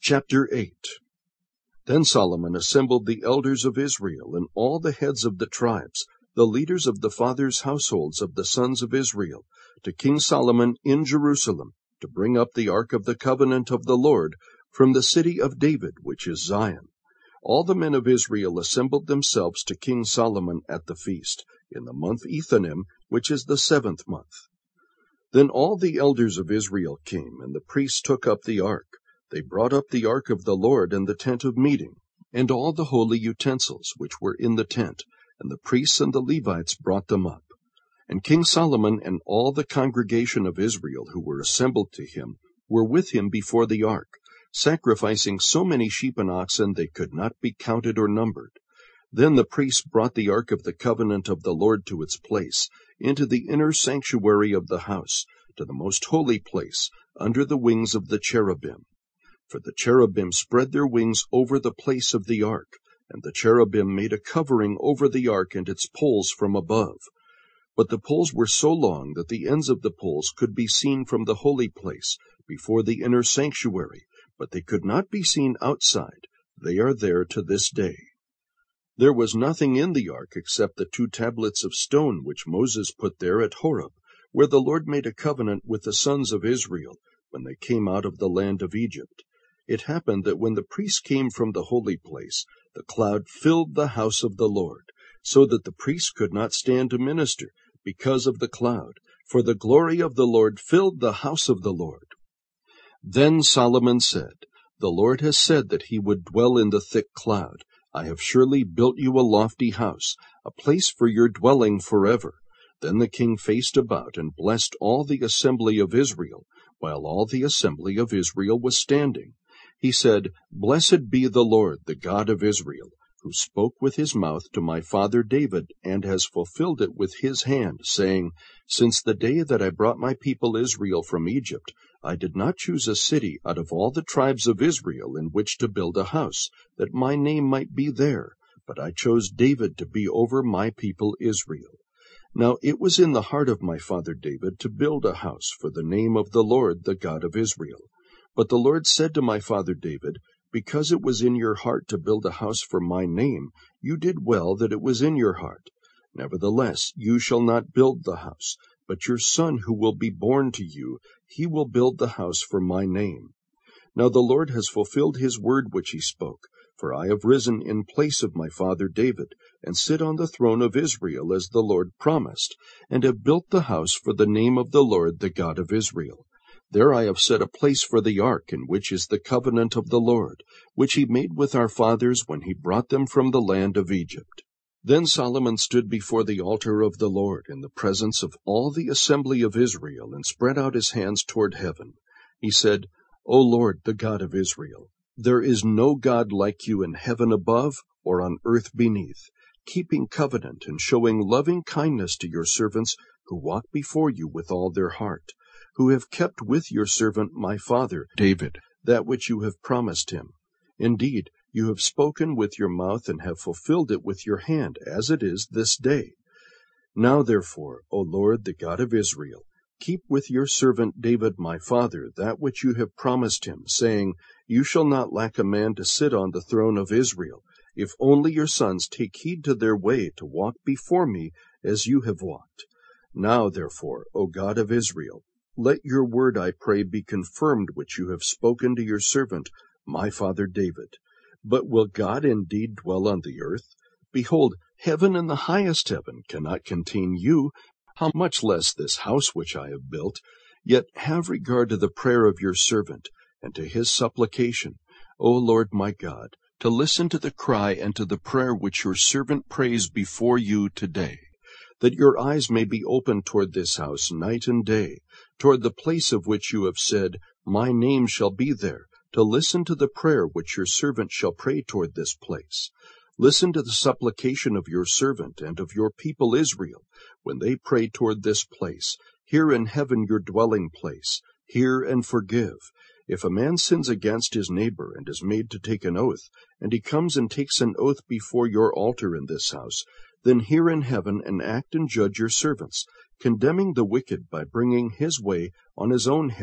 Chapter 8. Then Solomon assembled the elders of Israel and all the heads of the tribes, the leaders of the fathers' households of the sons of Israel, to King Solomon in Jerusalem, to bring up the ark of the covenant of the Lord from the city of David, which is Zion. All the men of Israel assembled themselves to King Solomon at the feast, in the month Ethanim, which is the 7th month. Then all the elders of Israel came, and the priests took up the ark. They brought up the ark of the Lord and the tent of meeting, and all the holy utensils which were in the tent, and the priests and the Levites brought them up. And King Solomon and all the congregation of Israel who were assembled to him were with him before the ark, sacrificing so many sheep and oxen they could not be counted or numbered. Then the priests brought the ark of the covenant of the Lord to its place, into the inner sanctuary of the house, to the most holy place, under the wings of the cherubim. For the cherubim spread their wings over the place of the ark, and the cherubim made a covering over the ark and its poles from above. But the poles were so long that the ends of the poles could be seen from the holy place, before the inner sanctuary, but they could not be seen outside. They are there to this day. There was nothing in the ark except the 2 tablets of stone which Moses put there at Horeb, where the Lord made a covenant with the sons of Israel, when they came out of the land of Egypt. It happened that when the priests came from the holy place, the cloud filled the house of the Lord, so that the priests could not stand to minister, because of the cloud, for the glory of the Lord filled the house of the Lord. Then Solomon said, "The Lord has said that he would dwell in the thick cloud. I have surely built you a lofty house, a place for your dwelling forever." Then the king faced about and blessed all the assembly of Israel, while all the assembly of Israel was standing. He said, "Blessed be the Lord, the God of Israel, who spoke with his mouth to my father David, and has fulfilled it with his hand, saying, Since the day that I brought my people Israel from Egypt, I did not choose a city out of all the tribes of Israel in which to build a house, that my name might be there, but I chose David to be over my people Israel. Now it was in the heart of my father David to build a house for the name of the Lord, the God of Israel. But the Lord said to my father David, Because it was in your heart to build a house for my name, you did well that it was in your heart. Nevertheless, you shall not build the house, but your son who will be born to you, he will build the house for my name. Now the Lord has fulfilled his word which he spoke, for I have risen in place of my father David, and sit on the throne of Israel as the Lord promised, and have built the house for the name of the Lord, the God of Israel. There I have set a place for the ark, in which is the covenant of the Lord, which he made with our fathers when he brought them from the land of Egypt." Then Solomon stood before the altar of the Lord in the presence of all the assembly of Israel, and spread out his hands toward heaven. He said, "O Lord, the God of Israel, there is no God like you in heaven above or on earth beneath, keeping covenant and showing loving kindness to your servants who walk before you with all their heart, who have kept with your servant my father David that which you have promised him. Indeed, you have spoken with your mouth and have fulfilled it with your hand, as it is this day. Now therefore, O Lord, the God of Israel, keep with your servant David my father that which you have promised him, saying, You shall not lack a man to sit on the throne of Israel, if only your sons take heed to their way to walk before me as you have walked. Now therefore, O God of Israel, let your word, I pray, be confirmed which you have spoken to your servant, my father David. But will God indeed dwell on the earth? Behold, heaven and the highest heaven cannot contain you, how much less this house which I have built? Yet have regard to the prayer of your servant, and to his supplication, O Lord my God, to listen to the cry and to the prayer which your servant prays before you today, that your eyes may be open toward this house night and day, toward the place of which you have said, My name shall be there, to listen to the prayer which your servant shall pray toward this place. Listen to the supplication of your servant and of your people Israel, when they pray toward this place. Hear in heaven your dwelling place. Hear and forgive. If a man sins against his neighbor and is made to take an oath, and he comes and takes an oath before your altar in this house, then hear in heaven and act and judge your servants, condemning the wicked by bringing his way on his own head,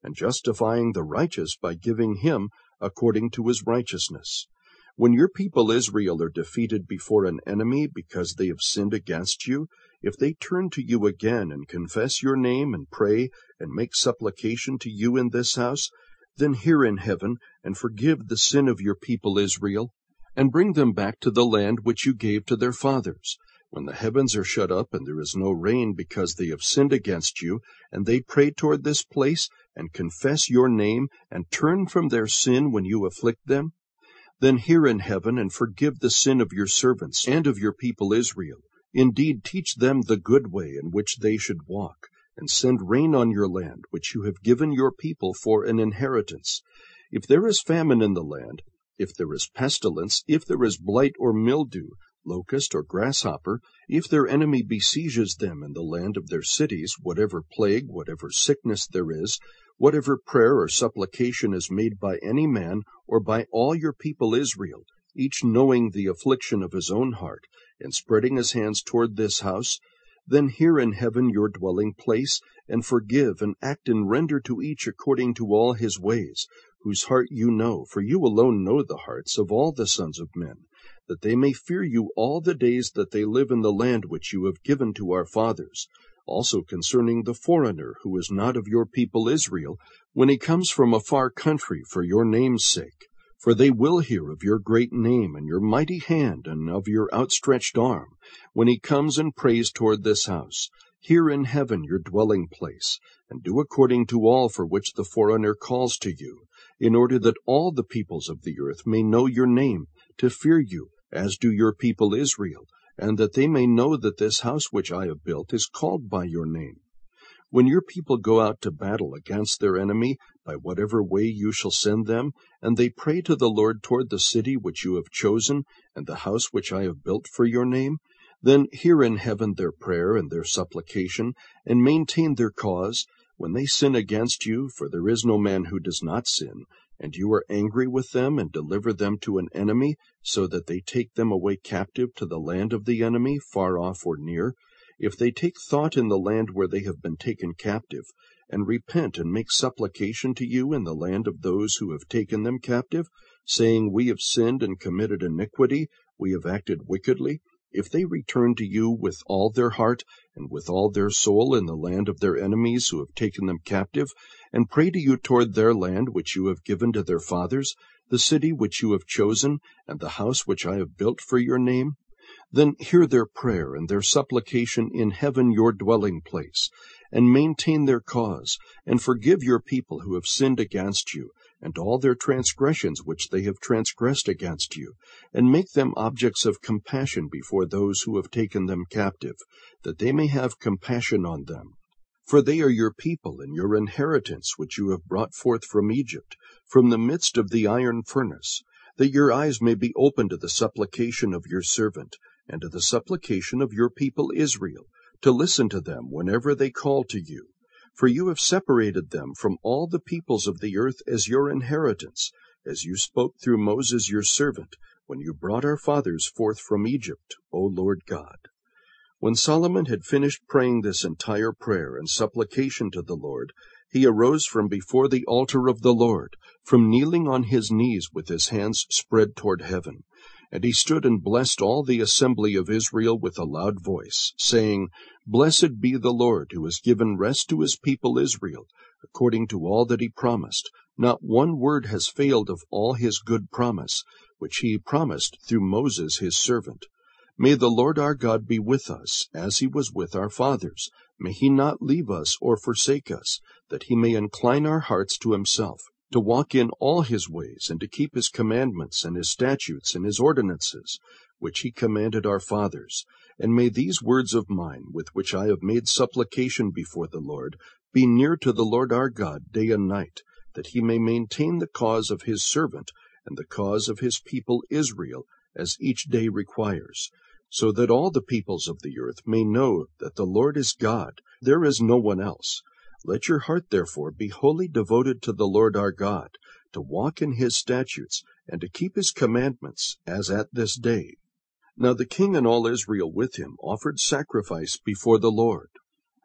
and justifying the righteous by giving him according to his righteousness. When your people Israel are defeated before an enemy because they have sinned against you, if they turn to you again and confess your name and pray and make supplication to you in this house, then hear in heaven and forgive the sin of your people Israel, and bring them back to the land which you gave to their fathers. When the heavens are shut up and there is no rain because they have sinned against you, and they pray toward this place and confess your name and turn from their sin when you afflict them, then hear in heaven and forgive the sin of your servants and of your people Israel. Indeed, teach them the good way in which they should walk, and send rain on your land, which you have given your people for an inheritance. If there is famine in the land, if there is pestilence, if there is blight or mildew, locust or grasshopper, if their enemy besieges them in the land of their cities, whatever plague, whatever sickness there is, whatever prayer or supplication is made by any man or by all your people Israel, each knowing the affliction of his own heart, and spreading his hands toward this house, then hear in heaven your dwelling place, and forgive and act and render to each according to all his ways, whose heart you know, for you alone know the hearts of all the sons of men, that they may fear you all the days that they live in the land which you have given to our fathers. Also concerning the foreigner who is not of your people Israel, when he comes from a far country for your name's sake. For they will hear of your great name and your mighty hand and of your outstretched arm, when he comes and prays toward this house. Hear in heaven your dwelling place, and do according to all for which the foreigner calls to you, in order that all the peoples of the earth may know your name, to fear you, as do your people Israel, and that they may know that this house which I have built is called by your name. When your people go out to battle against their enemy, by whatever way you shall send them, and they pray to the Lord toward the city which you have chosen, and the house which I have built for your name, then hear in heaven their prayer and their supplication, and maintain their cause. When they sin against you, for there is no man who does not sin, and you are angry with them and deliver them to an enemy, so that they take them away captive to the land of the enemy, far off or near, if they take thought in the land where they have been taken captive, and repent and make supplication to you in the land of those who have taken them captive, saying, We have sinned and committed iniquity, we have acted wickedly, if they return to you with all their heart and with all their soul in the land of their enemies who have taken them captive, and pray to you toward their land which you have given to their fathers, the city which you have chosen, and the house which I have built for your name, then hear their prayer and their supplication in heaven your dwelling place, and maintain their cause, and forgive your people who have sinned against you, and all their transgressions which they have transgressed against you, and make them objects of compassion before those who have taken them captive, that they may have compassion on them. For they are your people and your inheritance which you have brought forth from Egypt, from the midst of the iron furnace, that your eyes may be open to the supplication of your servant, and to the supplication of your people Israel, to listen to them whenever they call to you. For you have separated them from all the peoples of the earth as your inheritance, as you spoke through Moses your servant, when you brought our fathers forth from Egypt, O Lord God. When Solomon had finished praying this entire prayer and supplication to the Lord, he arose from before the altar of the Lord, from kneeling on his knees with his hands spread toward heaven. And he stood and blessed all the assembly of Israel with a loud voice, saying, Blessed be the Lord, who has given rest to his people Israel, according to all that he promised. Not one word has failed of all his good promise, which he promised through Moses his servant. May the Lord our God be with us, as he was with our fathers. May he not leave us or forsake us, that he may incline our hearts to himself, to walk in all his ways, and to keep his commandments and his statutes and his ordinances, which he commanded our fathers. And may these words of mine, with which I have made supplication before the Lord, be near to the Lord our God day and night, that he may maintain the cause of his servant and the cause of his people Israel, as each day requires, so that all the peoples of the earth may know that the Lord is God, there is no one else. Let your heart therefore be wholly devoted to the Lord our God, to walk in his statutes, and to keep his commandments, as at this day. Now the king and all Israel with him offered sacrifice before the Lord.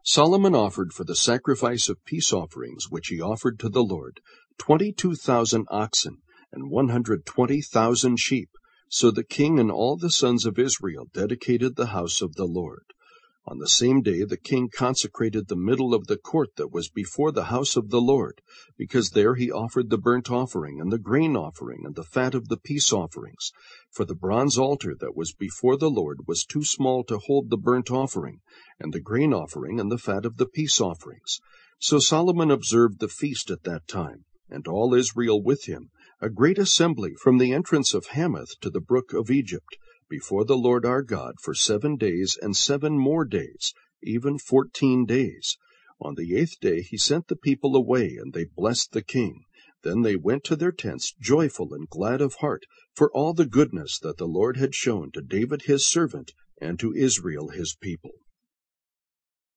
Solomon offered for the sacrifice of peace offerings which he offered to the Lord 22,000 oxen and 120,000 sheep. So the king and all the sons of Israel dedicated the house of the Lord. On the same day the king consecrated the middle of the court that was before the house of the Lord, because there he offered the burnt offering and the grain offering and the fat of the peace offerings. For the bronze altar that was before the Lord was too small to hold the burnt offering, and the grain offering and the fat of the peace offerings. So Solomon observed the feast at that time, and all Israel with him, a great assembly from the entrance of Hamath to the brook of Egypt, before the Lord our God for 7 days and 7 more days, even 14 days. On the 8th day he sent the people away, and they blessed the king. Then they went to their tents joyful and glad of heart, for all the goodness that the Lord had shown to David his servant, and to Israel his people.